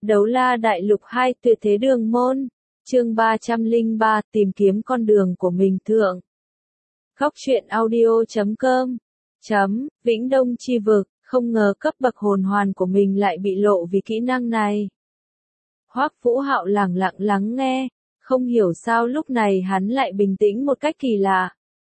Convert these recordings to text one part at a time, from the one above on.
Đấu La Đại Lục 2 Tuyệt Thế Đường Môn, chương 303, tìm kiếm con đường của mình thượng. Góc truyện audio.com Vĩnh Đông Chi Vực, không ngờ cấp bậc hồn hoàn của mình lại bị lộ vì kỹ năng này. Hoắc Vũ Hạo lẳng lặng lắng nghe, không hiểu sao lúc này hắn lại bình tĩnh một cách kỳ lạ.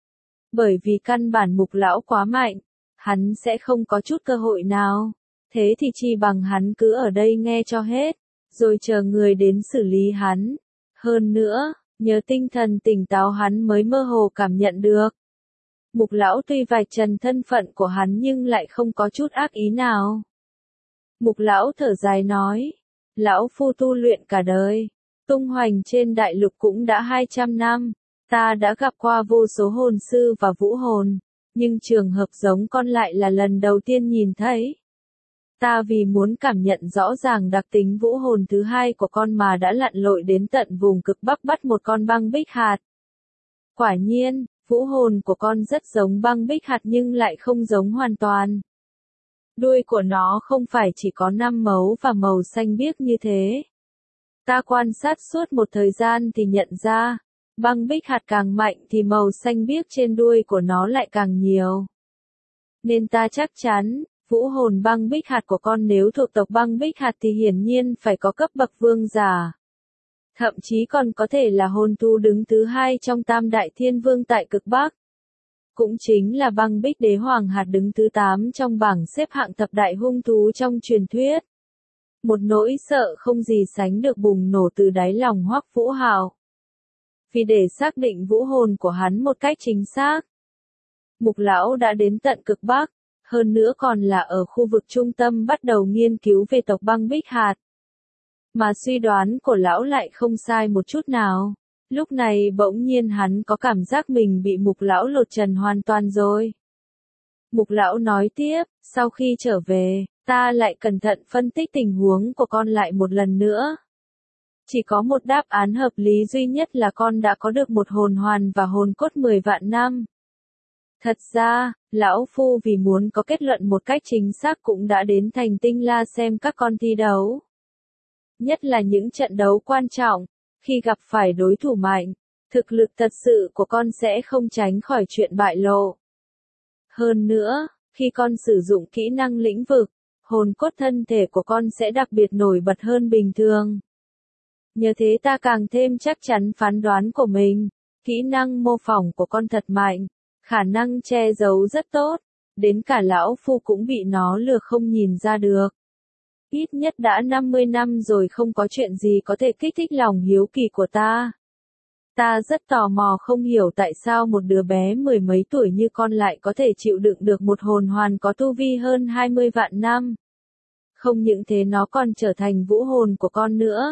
Bởi vì căn bản Mục lão quá mạnh, hắn sẽ không có chút cơ hội nào. Thế thì chi bằng hắn cứ ở đây nghe cho hết, rồi chờ người đến xử lý hắn. Hơn nữa, nhớ tinh thần tỉnh táo hắn mới mơ hồ cảm nhận được. Mục lão tuy vạch trần thân phận của hắn nhưng lại không có chút ác ý nào. Mục lão thở dài nói, lão phu tu luyện cả đời, tung hoành trên đại lục cũng đã 200 năm, ta đã gặp qua vô số hồn sư và vũ hồn, nhưng trường hợp giống con lại là lần đầu tiên nhìn thấy. Ta vì muốn cảm nhận rõ ràng đặc tính vũ hồn thứ hai của con mà đã lặn lội đến tận vùng cực Bắc bắt một con băng bích hạt. Quả nhiên, vũ hồn của con rất giống băng bích hạt nhưng lại không giống hoàn toàn. Đuôi của nó không phải chỉ có 5 mấu và màu xanh biếc như thế. Ta quan sát suốt một thời gian thì nhận ra, băng bích hạt càng mạnh thì màu xanh biếc trên đuôi của nó lại càng nhiều. Nên ta chắc chắn, vũ hồn băng bích hạt của con nếu thuộc tộc băng bích hạt thì hiển nhiên phải có cấp bậc vương giả. Thậm chí còn có thể là hồn thú đứng thứ hai trong tam đại thiên vương tại cực Bắc. Cũng chính là băng bích đế hoàng hạt đứng thứ 8 trong bảng xếp hạng thập đại hung thú trong truyền thuyết. Một nỗi sợ không gì sánh được bùng nổ từ đáy lòng Hoắc Vũ Hạo. Vì để xác định vũ hồn của hắn một cách chính xác, Mục lão đã đến tận cực Bắc. Hơn nữa còn là ở khu vực trung tâm bắt đầu nghiên cứu về tộc băng bích hạt. Mà suy đoán của lão lại không sai một chút nào. Lúc này bỗng nhiên hắn có cảm giác mình bị Mục lão lột trần hoàn toàn rồi. Mục lão nói tiếp, sau khi trở về, ta lại cẩn thận phân tích tình huống của con lại một lần nữa. Chỉ có một đáp án hợp lý duy nhất là con đã có được một hồn hoàn và hồn cốt 10 vạn năm. Thật ra, lão phu vì muốn có kết luận một cách chính xác cũng đã đến Thành Tinh La xem các con thi đấu. Nhất là những trận đấu quan trọng, khi gặp phải đối thủ mạnh, thực lực thật sự của con sẽ không tránh khỏi chuyện bại lộ. Hơn nữa, khi con sử dụng kỹ năng lĩnh vực, hồn cốt thân thể của con sẽ đặc biệt nổi bật hơn bình thường. Nhờ thế ta càng thêm chắc chắn phán đoán của mình, kỹ năng mô phỏng của con thật mạnh. Khả năng che giấu rất tốt, đến cả lão phu cũng bị nó lừa không nhìn ra được. Ít nhất đã 50 năm rồi không có chuyện gì có thể kích thích lòng hiếu kỳ của ta. Ta rất tò mò không hiểu tại sao một đứa bé 10 mấy tuổi như con lại có thể chịu đựng được một hồn hoàn có tu vi hơn 20 vạn năm. Không những thế nó còn trở thành vũ hồn của con nữa.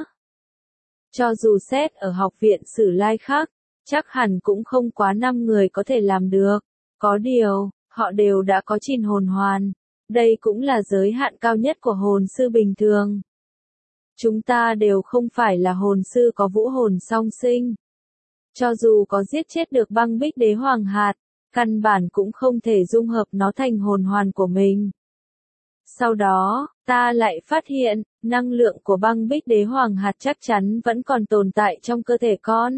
Cho dù xét ở học viện Sử Lai khác, chắc hẳn cũng không quá 5 người có thể làm được. Có điều, họ đều đã có 9 hồn hoàn. Đây cũng là giới hạn cao nhất của hồn sư bình thường. Chúng ta đều không phải là hồn sư có vũ hồn song sinh. Cho dù có giết chết được băng bích đế hoàng hạt, căn bản cũng không thể dung hợp nó thành hồn hoàn của mình. Sau đó, ta lại phát hiện, năng lượng của băng bích đế hoàng hạt chắc chắn vẫn còn tồn tại trong cơ thể con.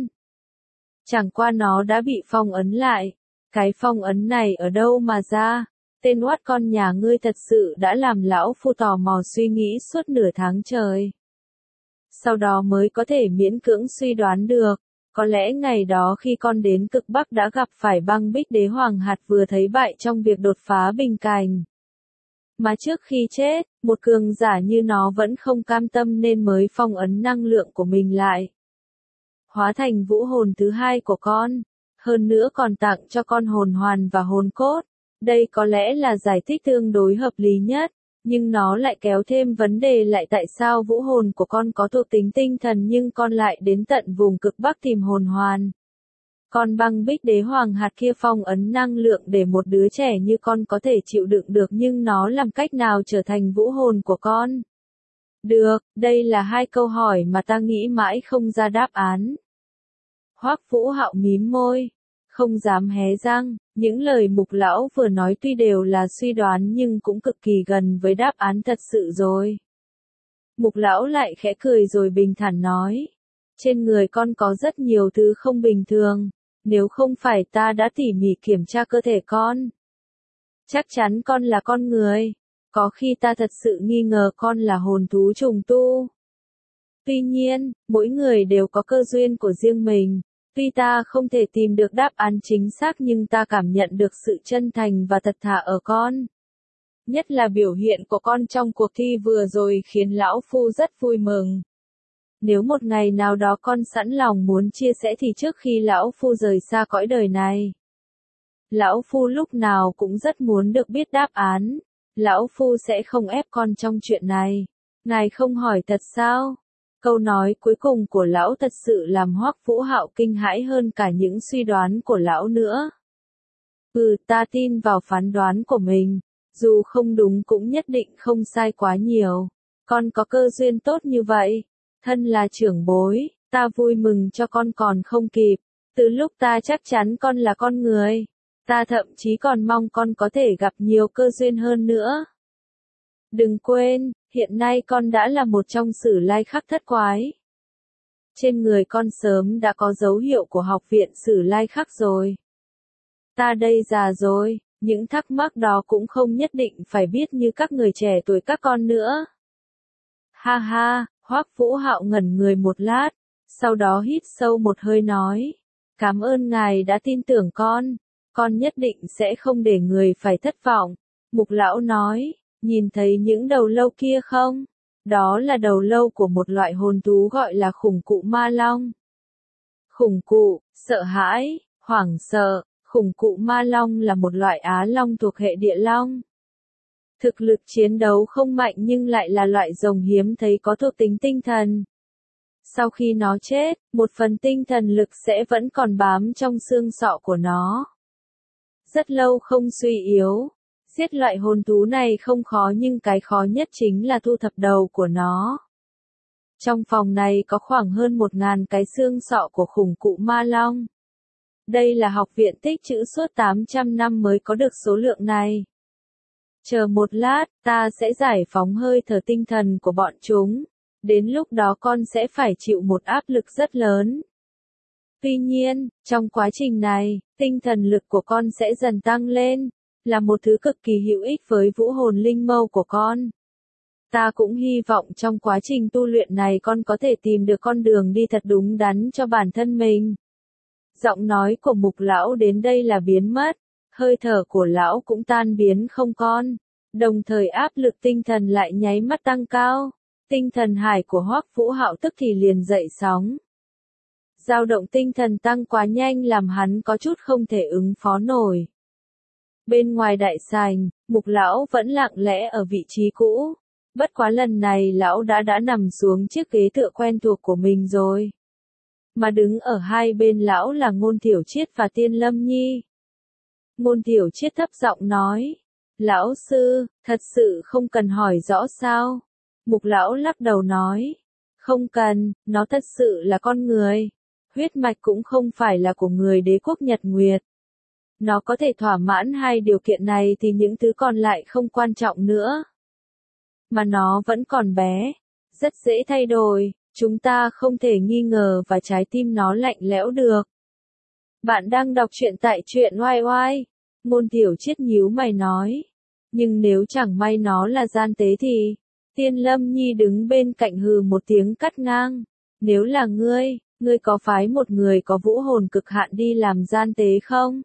Chẳng qua nó đã bị phong ấn lại. Cái phong ấn này ở đâu mà ra? Tên oát con nhà ngươi thật sự đã làm lão phu tò mò suy nghĩ suốt nửa tháng trời. Sau đó mới có thể miễn cưỡng suy đoán được. Có lẽ ngày đó khi con đến cực Bắc đã gặp phải băng bích đế hoàng hạt vừa thấy bại trong việc đột phá bình cảnh. Mà trước khi chết, một cường giả như nó vẫn không cam tâm nên mới phong ấn năng lượng của mình lại. Hóa thành vũ hồn thứ hai của con, hơn nữa còn tặng cho con hồn hoàn và hồn cốt. Đây có lẽ là giải thích tương đối hợp lý nhất, nhưng nó lại kéo thêm vấn đề lại tại sao vũ hồn của con có thuộc tính tinh thần nhưng con lại đến tận vùng cực Bắc tìm hồn hoàn. Con băng bích đế hoàng hạt kia phong ấn năng lượng để một đứa trẻ như con có thể chịu đựng được nhưng nó làm cách nào trở thành vũ hồn của con? Được, đây là hai câu hỏi mà ta nghĩ mãi không ra đáp án. Hoắc Vũ Hạo mím môi, không dám hé răng, những lời Mục lão vừa nói tuy đều là suy đoán nhưng cũng cực kỳ gần với đáp án thật sự rồi. Mục lão lại khẽ cười rồi bình thản nói. Trên người con có rất nhiều thứ không bình thường, nếu không phải ta đã tỉ mỉ kiểm tra cơ thể con. Chắc chắn con là con người, có khi ta thật sự nghi ngờ con là hồn thú trùng tu. Tuy nhiên, mỗi người đều có cơ duyên của riêng mình. Tuy ta không thể tìm được đáp án chính xác nhưng ta cảm nhận được sự chân thành và thật thà ở con. Nhất là biểu hiện của con trong cuộc thi vừa rồi khiến lão phu rất vui mừng. Nếu một ngày nào đó con sẵn lòng muốn chia sẻ thì trước khi lão phu rời xa cõi đời này, lão phu lúc nào cũng rất muốn được biết đáp án. Lão phu sẽ không ép con trong chuyện này. Ngài không hỏi thật sao? Câu nói cuối cùng của lão thật sự làm Hoắc Vũ Hạo kinh hãi hơn cả những suy đoán của lão nữa. Ta tin vào phán đoán của mình, dù không đúng cũng nhất định không sai quá nhiều. Con có cơ duyên tốt như vậy, thân là trưởng bối, ta vui mừng cho con còn không kịp. Từ lúc ta chắc chắn con là con người, ta thậm chí còn mong con có thể gặp nhiều cơ duyên hơn nữa. Đừng quên, hiện nay con đã là một trong Sử Lai Khắc thất quái. Trên người con sớm đã có dấu hiệu của học viện Sử Lai Khắc rồi. Ta đây già rồi, những thắc mắc đó cũng không nhất định phải biết như các người trẻ tuổi các con nữa. Ha ha, Hoắc Vũ Hạo ngẩn người một lát, sau đó hít sâu một hơi nói. Cảm ơn ngài đã tin tưởng con nhất định sẽ không để người phải thất vọng. Mục lão nói, nhìn thấy những đầu lâu kia không? Đó là đầu lâu của một loại hồn thú gọi là khủng cụ ma long. Khủng cụ, sợ hãi, hoảng sợ, khủng cụ ma long là một loại á long thuộc hệ địa long. Thực lực chiến đấu không mạnh nhưng lại là loại rồng hiếm thấy có thuộc tính tinh thần. Sau khi nó chết, một phần tinh thần lực sẽ vẫn còn bám trong xương sọ của nó. Rất lâu không suy yếu. Giết loại hồn thú này không khó nhưng cái khó nhất chính là thu thập đầu của nó. Trong phòng này có khoảng hơn 1000 cái xương sọ của khủng cụ ma long. Đây là học viện tích trữ suốt 800 năm mới có được số lượng này. Chờ một lát, ta sẽ giải phóng hơi thở tinh thần của bọn chúng. Đến lúc đó con sẽ phải chịu một áp lực rất lớn. Tuy nhiên, trong quá trình này, tinh thần lực của con sẽ dần tăng lên, là một thứ cực kỳ hữu ích với vũ hồn linh mâu của con. Ta cũng hy vọng trong quá trình tu luyện này con có thể tìm được con đường đi thật đúng đắn cho bản thân mình. Giọng nói của Mục lão đến đây là biến mất, hơi thở của lão cũng tan biến không con, đồng thời áp lực tinh thần lại nháy mắt tăng cao. Tinh thần hải của Hoắc Vũ Hạo tức thì liền dậy sóng. Dao động tinh thần tăng quá nhanh làm hắn có chút không thể ứng phó nổi. Bên ngoài đại sảnh, Mục lão vẫn lặng lẽ ở vị trí cũ. Bất quá lần này lão đã nằm xuống chiếc ghế tựa quen thuộc của mình rồi. Mà đứng ở hai bên lão là Ngôn Thiểu Triết và Tiên Lâm Nhi. Ngôn Thiểu Triết thấp giọng nói. Lão sư, thật sự không cần hỏi rõ sao? Mục lão lắc đầu nói. Không cần, nó thật sự là con người. Huyết mạch cũng không phải là của người đế quốc Nhật Nguyệt. Nó có thể thỏa mãn hai điều kiện này thì những thứ còn lại không quan trọng nữa. Mà nó vẫn còn bé, rất dễ thay đổi, chúng ta không thể nghi ngờ và trái tim nó lạnh lẽo được. Bạn đang đọc truyện tại truyện oai oai. Ngôn Thiểu Triết nhíu mày nói. Nhưng nếu chẳng may nó là gian tế thì... Tiên Lâm Nhi đứng bên cạnh hừ một tiếng cắt ngang. Nếu là ngươi có phái một người có vũ hồn cực hạn đi làm gian tế không?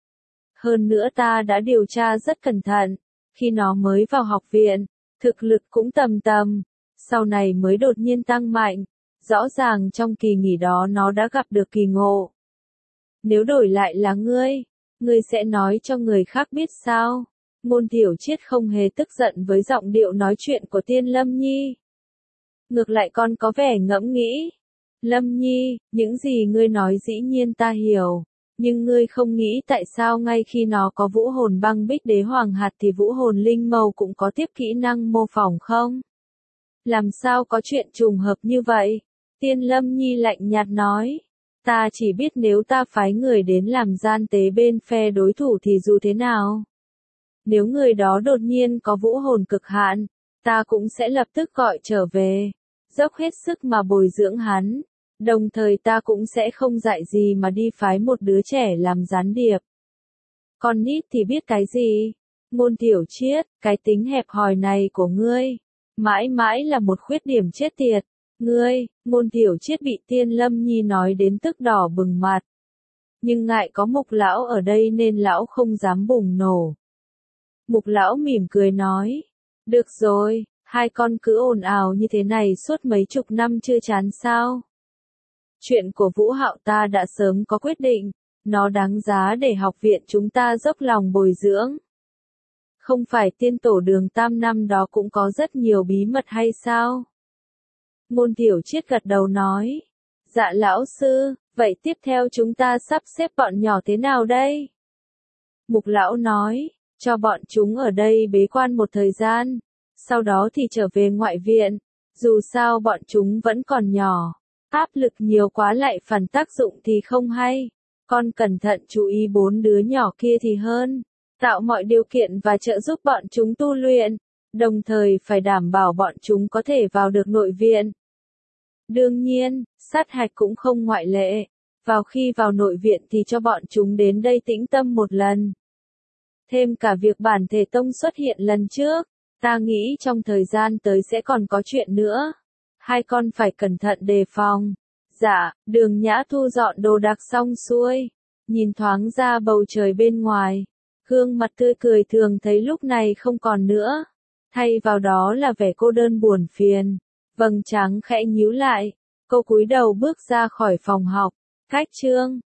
Hơn nữa ta đã điều tra rất cẩn thận. Khi nó mới vào học viện, thực lực cũng tầm tầm. Sau này mới đột nhiên tăng mạnh. Rõ ràng trong kỳ nghỉ đó nó đã gặp được kỳ ngộ. Nếu đổi lại là ngươi sẽ nói cho người khác biết sao? Ngôn Thiểu Triết không hề tức giận với giọng điệu nói chuyện của Tiên Lâm Nhi. Ngược lại còn có vẻ ngẫm nghĩ. Lâm Nhi, những gì ngươi nói dĩ nhiên ta hiểu. Nhưng ngươi không nghĩ tại sao ngay khi nó có vũ hồn băng bích đế hoàng hạt thì vũ hồn linh mâu cũng có tiếp kỹ năng mô phỏng không? Làm sao có chuyện trùng hợp như vậy? Tiên Lâm Nhi lạnh nhạt nói. Ta chỉ biết nếu ta phái người đến làm gian tế bên phe đối thủ thì dù thế nào? Nếu người đó đột nhiên có vũ hồn cực hạn, ta cũng sẽ lập tức gọi trở về, dốc hết sức mà bồi dưỡng hắn. Đồng thời ta cũng sẽ không dạy gì mà đi phái một đứa trẻ làm gián điệp. Con nít thì biết cái gì? Ngôn Tiểu Chiết, cái tính hẹp hòi này của ngươi, mãi mãi là một khuyết điểm chết tiệt. Ngươi, Ngôn Tiểu Chiết bị Tiên Lâm Nhi nói đến tức đỏ bừng mặt. Nhưng ngại có Mục lão ở đây nên lão không dám bùng nổ. Mục lão mỉm cười nói, được rồi, hai con cứ ồn ào như thế này suốt mấy chục năm chưa chán sao? Chuyện của Vũ Hạo ta đã sớm có quyết định, nó đáng giá để học viện chúng ta dốc lòng bồi dưỡng. Không phải tiên tổ Đường Tam năm đó cũng có rất nhiều bí mật hay sao? Ngôn Tiểu Chiết gật đầu nói, dạ lão sư, vậy tiếp theo chúng ta sắp xếp bọn nhỏ thế nào đây? Mục lão nói, cho bọn chúng ở đây bế quan một thời gian, sau đó thì trở về ngoại viện, dù sao bọn chúng vẫn còn nhỏ, áp lực nhiều quá lại phản tác dụng thì không hay, con cẩn thận chú ý 4 đứa nhỏ kia thì hơn, tạo mọi điều kiện và trợ giúp bọn chúng tu luyện, đồng thời phải đảm bảo bọn chúng có thể vào được nội viện. Đương nhiên, sát hạch cũng không ngoại lệ, vào khi vào nội viện thì cho bọn chúng đến đây tĩnh tâm một lần. Thêm cả việc bản thể tông xuất hiện lần trước, ta nghĩ trong thời gian tới sẽ còn có chuyện nữa. Hai con phải cẩn thận đề phòng. Dạ, Đường Nhã thu dọn đồ đạc xong xuôi, nhìn thoáng ra bầu trời bên ngoài, gương mặt tươi cười thường thấy lúc này không còn nữa, thay vào đó là vẻ cô đơn buồn phiền. Vầng trán khẽ nhíu lại, cô cúi đầu bước ra khỏi phòng học, cách chương